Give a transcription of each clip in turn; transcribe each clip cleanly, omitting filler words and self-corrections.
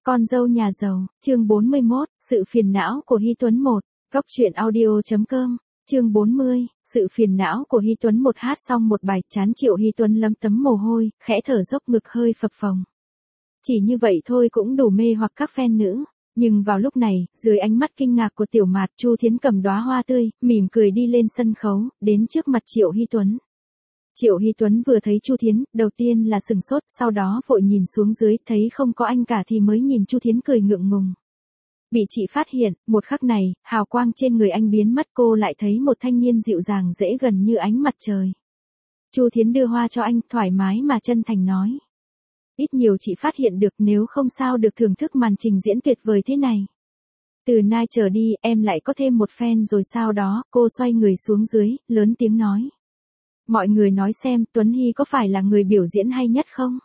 Con dâu nhà giàu, chương 41, sự phiền não của Hy Tuấn 1, Cóc truyện audio.com, chương 40, sự phiền não của Hy Tuấn. Một hát xong một bài, chán Triệu Hy Tuấn lấm tấm mồ hôi, khẽ thở dốc, ngực hơi phập phồng. Chỉ như vậy thôi cũng đủ mê hoặc các fan nữ. Nhưng vào lúc này, dưới ánh mắt kinh ngạc của Tiểu Mạt, Chu Thiến cầm đóa hoa tươi, mỉm cười đi lên sân khấu, đến trước mặt Triệu Hy Tuấn. Triệu Hy Tuấn vừa thấy Chu Thiến, đầu tiên là sừng sốt, sau đó vội nhìn xuống dưới, thấy không có anh cả thì mới nhìn Chu Thiến cười ngượng ngùng. Bị chị phát hiện, một khắc này, hào quang trên người anh biến mất, cô lại thấy một thanh niên dịu dàng dễ gần như ánh mặt trời. Chu Thiến đưa hoa cho anh, thoải mái mà chân thành nói. Ít nhiều chị phát hiện được, nếu không sao được thưởng thức màn trình diễn tuyệt vời thế này. Từ nay trở đi, em lại có thêm một fan rồi sao đó, cô xoay người xuống dưới, lớn tiếng nói. Mọi người nói xem, Tuấn Hy có phải là người biểu diễn hay nhất không?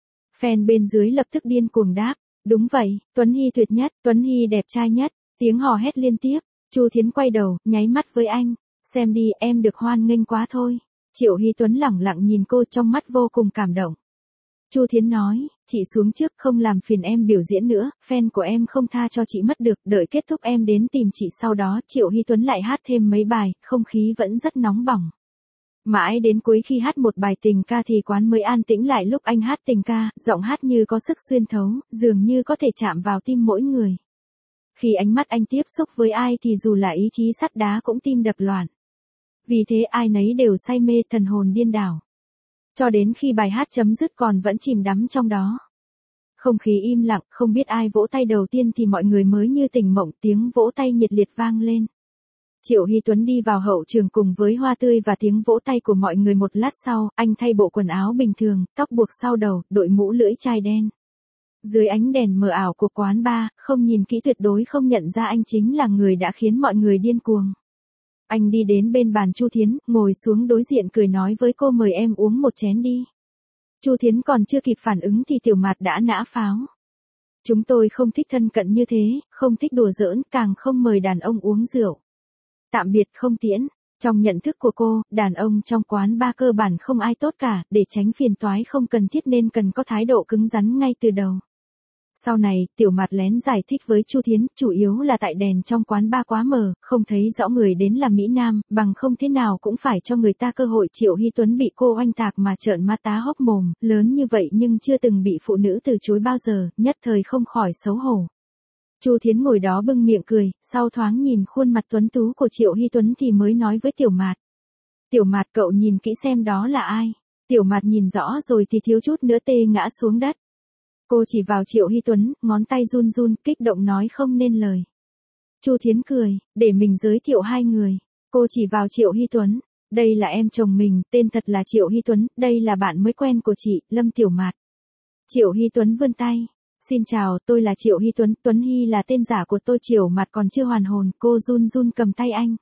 Fan bên dưới lập tức điên cuồng đáp. Đúng vậy, Tuấn Hy tuyệt nhất, Tuấn Hy đẹp trai nhất. Tiếng hò hét liên tiếp. Chu Thiến quay đầu, nháy mắt với anh. Xem đi, em được hoan nghênh quá thôi. Triệu Hy Tuấn lẳng lặng nhìn cô, trong mắt vô cùng cảm động. Chu Thiến nói, chị xuống trước, không làm phiền em biểu diễn nữa, fan của em không tha cho chị mất được, đợi kết thúc em đến tìm chị. Sau đó Triệu Hy Tuấn lại hát thêm mấy bài, không khí vẫn rất nóng bỏng. Mãi đến cuối khi hát một bài tình ca thì quán mới an tĩnh lại. Lúc anh hát tình ca, giọng hát như có sức xuyên thấu, dường như có thể chạm vào tim mỗi người. Khi ánh mắt anh tiếp xúc với ai thì dù là ý chí sắt đá cũng tim đập loạn. Vì thế ai nấy đều say mê, thần hồn điên đảo. Cho đến khi bài hát chấm dứt còn vẫn chìm đắm trong đó. Không khí im lặng, không biết ai vỗ tay đầu tiên thì mọi người mới như tỉnh mộng, tiếng vỗ tay nhiệt liệt vang lên. Triệu Hy Tuấn đi vào hậu trường cùng với hoa tươi và tiếng vỗ tay của mọi người. Một lát sau, anh thay bộ quần áo bình thường, tóc buộc sau đầu, đội mũ lưỡi chai đen. Dưới ánh đèn mờ ảo của quán bar, không nhìn kỹ tuyệt đối không nhận ra anh chính là người đã khiến mọi người điên cuồng. Anh đi đến bên bàn Chu Thiến, ngồi xuống đối diện cười nói với cô, mời em uống một chén đi. Chu Thiến còn chưa kịp phản ứng thì Tiểu Mạt đã nã pháo. Chúng tôi không thích thân cận như thế, không thích đùa giỡn, càng không mời đàn ông uống rượu. Tạm biệt không tiễn. Trong nhận thức của cô, đàn ông trong quán bar cơ bản không ai tốt cả, để tránh phiền toái không cần thiết nên cần có thái độ cứng rắn ngay từ đầu. Sau này, Tiểu Mạt lén giải thích với Chu Thiến, chủ yếu là tại đèn trong quán bar quá mờ, không thấy rõ người đến là Mỹ Nam, bằng không thế nào cũng phải cho người ta cơ hội. Triệu Hy Tuấn bị cô oanh tạc mà trợn mắt tá hốc mồm, lớn như vậy nhưng chưa từng bị phụ nữ từ chối bao giờ, nhất thời không khỏi xấu hổ. Chu Thiến ngồi đó bưng miệng cười, sau thoáng nhìn khuôn mặt tuấn tú của Triệu Hy Tuấn thì mới nói với Tiểu Mạt. Tiểu Mạt, cậu nhìn kỹ xem đó là ai. Tiểu Mạt nhìn rõ rồi thì thiếu chút nữa tê ngã xuống đất. Cô chỉ vào Triệu Hy Tuấn, ngón tay run run, kích động nói không nên lời. Chu Thiến cười, để mình giới thiệu hai người. Cô chỉ vào Triệu Hy Tuấn. Đây là em chồng mình, tên thật là Triệu Hy Tuấn, đây là bạn mới quen của chị, Lâm Tiểu Mạt. Triệu Hy Tuấn vươn tay. Xin chào, tôi là Triệu Hy Tuấn, Tuấn Hy là tên giả của tôi. Triệu Mạt còn chưa hoàn hồn, cô run run cầm tay anh.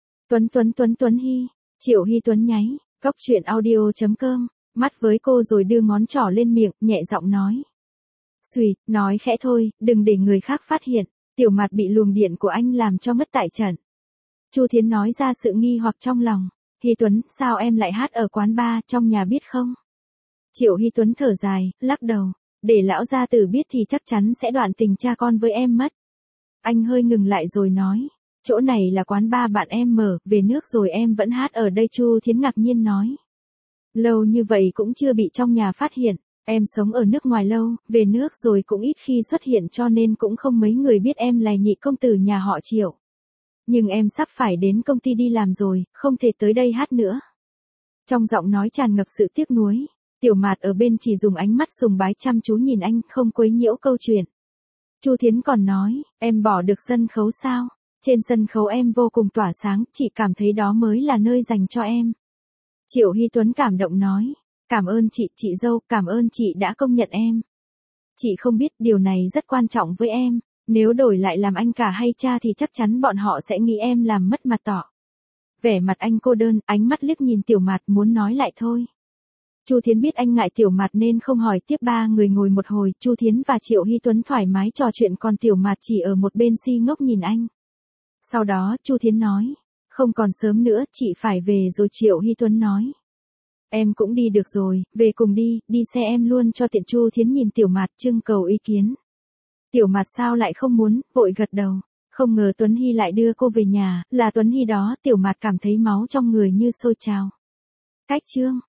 Tuấn Hy. Triệu Hy Tuấn nháy, Cóc truyện audio.com, mắt với cô rồi đưa ngón trỏ lên miệng, nhẹ giọng nói. Xùi, nói khẽ thôi, đừng để người khác phát hiện. Tiểu Mạt bị luồng điện của anh làm cho mất tại trận. Chu Thiến nói ra sự nghi hoặc trong lòng. Hy Tuấn, sao em lại hát ở quán bar, trong nhà biết không? Triệu Hy Tuấn thở dài, lắc đầu. Để lão gia tử biết thì chắc chắn sẽ đoạn tình cha con với em mất. Anh hơi ngừng lại rồi nói. Chỗ này là quán bar bạn em mở, về nước rồi em vẫn hát ở đây. Chu Thiến ngạc nhiên nói. Lâu như vậy cũng chưa bị trong nhà phát hiện. Em sống ở nước ngoài lâu, về nước rồi cũng ít khi xuất hiện cho nên cũng không mấy người biết em là nhị công tử nhà họ Triệu. Nhưng em sắp phải đến công ty đi làm rồi, không thể tới đây hát nữa. Trong giọng nói tràn ngập sự tiếc nuối. Tiểu Mạt ở bên chỉ dùng ánh mắt sùng bái chăm chú nhìn anh, không quấy nhiễu câu chuyện. Chu Thiến còn nói, em bỏ được sân khấu sao? Trên sân khấu em vô cùng tỏa sáng, chị cảm thấy đó mới là nơi dành cho em. Triệu Hy Tuấn cảm động nói, cảm ơn chị dâu, cảm ơn chị đã công nhận em. Chị không biết điều này rất quan trọng với em, nếu đổi lại làm anh cả hay cha thì chắc chắn bọn họ sẽ nghĩ em làm mất mặt tỏ. Vẻ mặt anh cô đơn, ánh mắt liếc nhìn Tiểu Mạt muốn nói lại thôi. Chu Thiến biết anh ngại Tiểu Mạt nên không hỏi tiếp. Ba người ngồi một hồi, Chu Thiến và Triệu Hy Tuấn thoải mái trò chuyện còn Tiểu Mạt chỉ ở một bên si ngốc nhìn anh. Sau đó, Chu Thiến nói, không còn sớm nữa, chị phải về rồi. Triệu Hy Tuấn nói. Em cũng đi được rồi, về cùng đi xe em luôn cho tiện. Chu Thiến nhìn Tiểu Mạt trưng cầu ý kiến. Tiểu Mạt sao lại không muốn, vội gật đầu. Không ngờ Tuấn Hy lại đưa cô về nhà, là Tuấn Hy đó, Tiểu Mạt cảm thấy máu trong người như sôi trào. Cách chương